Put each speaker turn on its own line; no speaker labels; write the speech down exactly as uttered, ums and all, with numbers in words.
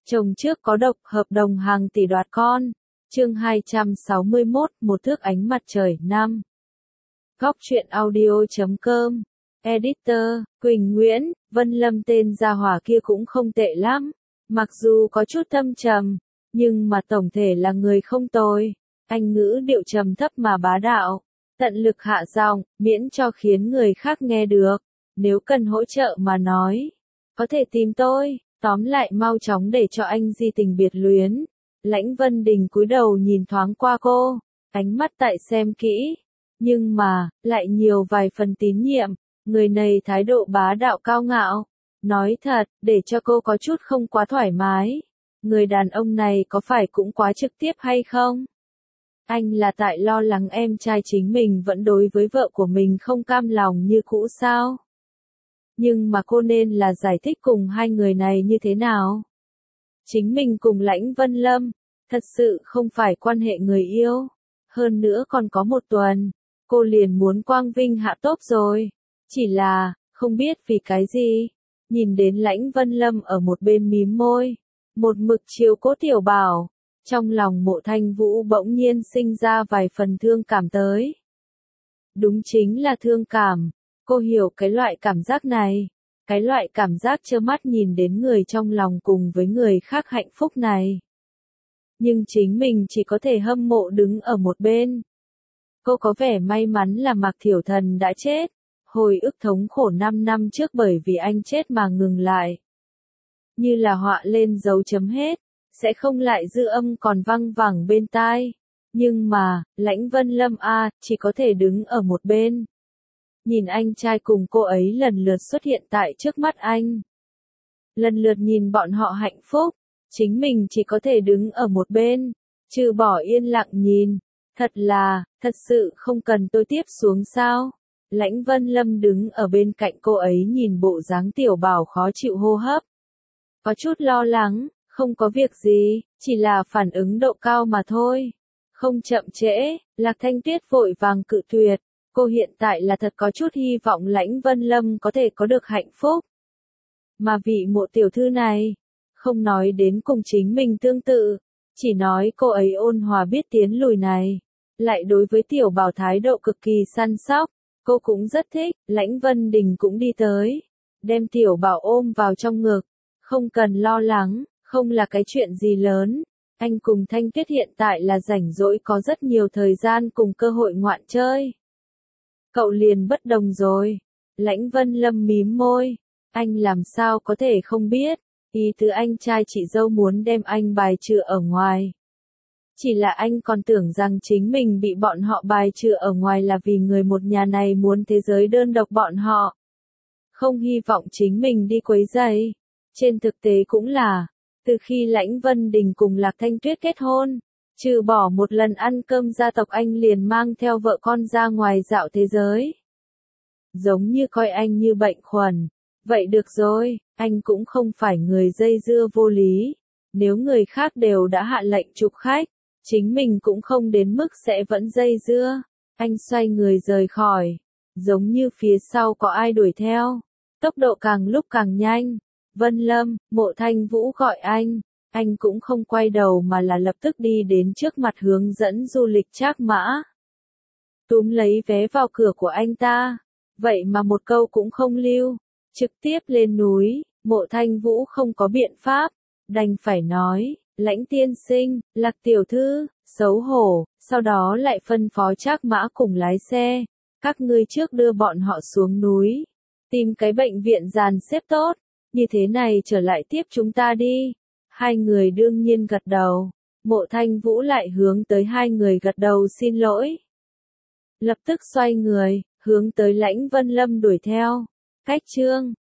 Chồng trước có độc, hợp đồng hàng tỷ đoạt con. Chương hai trăm sáu mươi mốt, một thước ánh mặt trời năm. Góc truyện audio chấm com. Editor, Quỳnh Nguyễn, Vân Lâm tên gia hỏa kia cũng không tệ lắm. Mặc dù có chút thâm trầm, nhưng mà tổng thể là người không tồi. Anh ngữ điệu trầm thấp mà bá đạo. Tận lực hạ giọng, miễn cho khiến người khác nghe được. Nếu cần hỗ trợ mà nói, có thể tìm tôi. Tóm lại mau chóng để cho anh di tình biệt luyến. Lãnh Vân Đình cúi đầu nhìn thoáng qua cô, ánh mắt tại xem kỹ, nhưng mà, lại nhiều vài phần tín nhiệm, người này thái độ bá đạo cao ngạo. Nói thật, để cho cô có chút không quá thoải mái. Người đàn ông này có phải cũng quá trực tiếp hay không? Anh là tại lo lắng em trai chính mình vẫn đối với vợ của mình không cam lòng như cũ sao? Nhưng mà cô nên là giải thích cùng hai người này như thế nào? Chính mình cùng Lãnh Vân Lâm, thật sự không phải quan hệ người yêu. Hơn nữa còn có một tuần, cô liền muốn quang vinh hạ tốp rồi. Chỉ là, không biết vì cái gì, nhìn đến Lãnh Vân Lâm ở một bên mím môi, một mực chiều cố Tiểu Bảo, trong lòng Mộ Thanh Vũ bỗng nhiên sinh ra vài phần thương cảm tới. Đúng chính là thương cảm. Cô hiểu cái loại cảm giác này, cái loại cảm giác trơ mắt nhìn đến người trong lòng cùng với người khác hạnh phúc này. Nhưng chính mình chỉ có thể hâm mộ đứng ở một bên. Cô có vẻ may mắn là Mạc Thiểu Thần đã chết, hồi ức thống khổ năm năm trước bởi vì anh chết mà ngừng lại. Như là họa lên dấu chấm hết, sẽ không lại dư âm còn văng vẳng bên tai. Nhưng mà, Lãnh Vân Lâm a, chỉ có thể đứng ở một bên. Nhìn anh trai cùng cô ấy lần lượt xuất hiện tại trước mắt anh. Lần lượt nhìn bọn họ hạnh phúc, chính mình chỉ có thể đứng ở một bên, trừ bỏ yên lặng nhìn. Thật là, thật sự không cần tôi tiếp xuống sao? Lãnh Vân Lâm đứng ở bên cạnh cô ấy nhìn bộ dáng Tiểu Bảo khó chịu hô hấp. Có chút lo lắng, không có việc gì, chỉ là phản ứng độ cao mà thôi. Không chậm trễ, Lạc Thanh Tuyết vội vàng cự tuyệt. Cô hiện tại là thật có chút hy vọng Lãnh Vân Lâm có thể có được hạnh phúc. Mà vị Mộ tiểu thư này, không nói đến cùng chính mình tương tự, chỉ nói cô ấy ôn hòa biết tiến lùi này, lại đối với Tiểu Bảo thái độ cực kỳ săn sóc, cô cũng rất thích. Lãnh Vân Đình cũng đi tới, đem Tiểu Bảo ôm vào trong ngực, không cần lo lắng, không là cái chuyện gì lớn. Anh cùng Thanh Tuyết hiện tại là rảnh rỗi có rất nhiều thời gian cùng cơ hội ngoạn chơi. Cậu liền bất đồng rồi. Lãnh Vân Lâm mím môi. Anh làm sao có thể không biết. Ý tứ anh trai chị dâu muốn đem anh bài trừ ở ngoài. Chỉ là anh còn tưởng rằng chính mình bị bọn họ bài trừ ở ngoài là vì người một nhà này muốn thế giới đơn độc bọn họ. Không hy vọng chính mình đi quấy rầy. Trên thực tế cũng là, từ khi Lãnh Vân Đình cùng Lạc Thanh Tuyết kết hôn, trừ bỏ một lần ăn cơm gia tộc anh liền mang theo vợ con ra ngoài dạo thế giới. Giống như coi anh như bệnh khuẩn. Vậy được rồi, anh cũng không phải người dây dưa vô lý. Nếu người khác đều đã hạ lệnh chụp khách, chính mình cũng không đến mức sẽ vẫn dây dưa. Anh xoay người rời khỏi, giống như phía sau có ai đuổi theo. Tốc độ càng lúc càng nhanh. Vân Lâm, Mộ Thanh Vũ gọi anh. Anh cũng không quay đầu mà là lập tức đi đến trước mặt hướng dẫn du lịch Trác Mã. Túm lấy vé vào cửa của anh ta. Vậy mà một câu cũng không lưu. Trực tiếp lên núi. Mộ Thanh Vũ không có biện pháp. Đành phải nói, Lãnh tiên sinh, Lạc tiểu thư, xấu hổ. Sau đó lại phân phó Trác Mã cùng lái xe. Các ngươi trước đưa bọn họ xuống núi. Tìm cái bệnh viện dàn xếp tốt. Như thế này trở lại tiếp chúng ta đi. Hai người đương nhiên gật đầu. Mộ Thanh Vũ lại hướng tới hai người gật đầu xin lỗi. Lập tức xoay người, hướng tới Lãnh Vân Lâm đuổi theo. Cách chương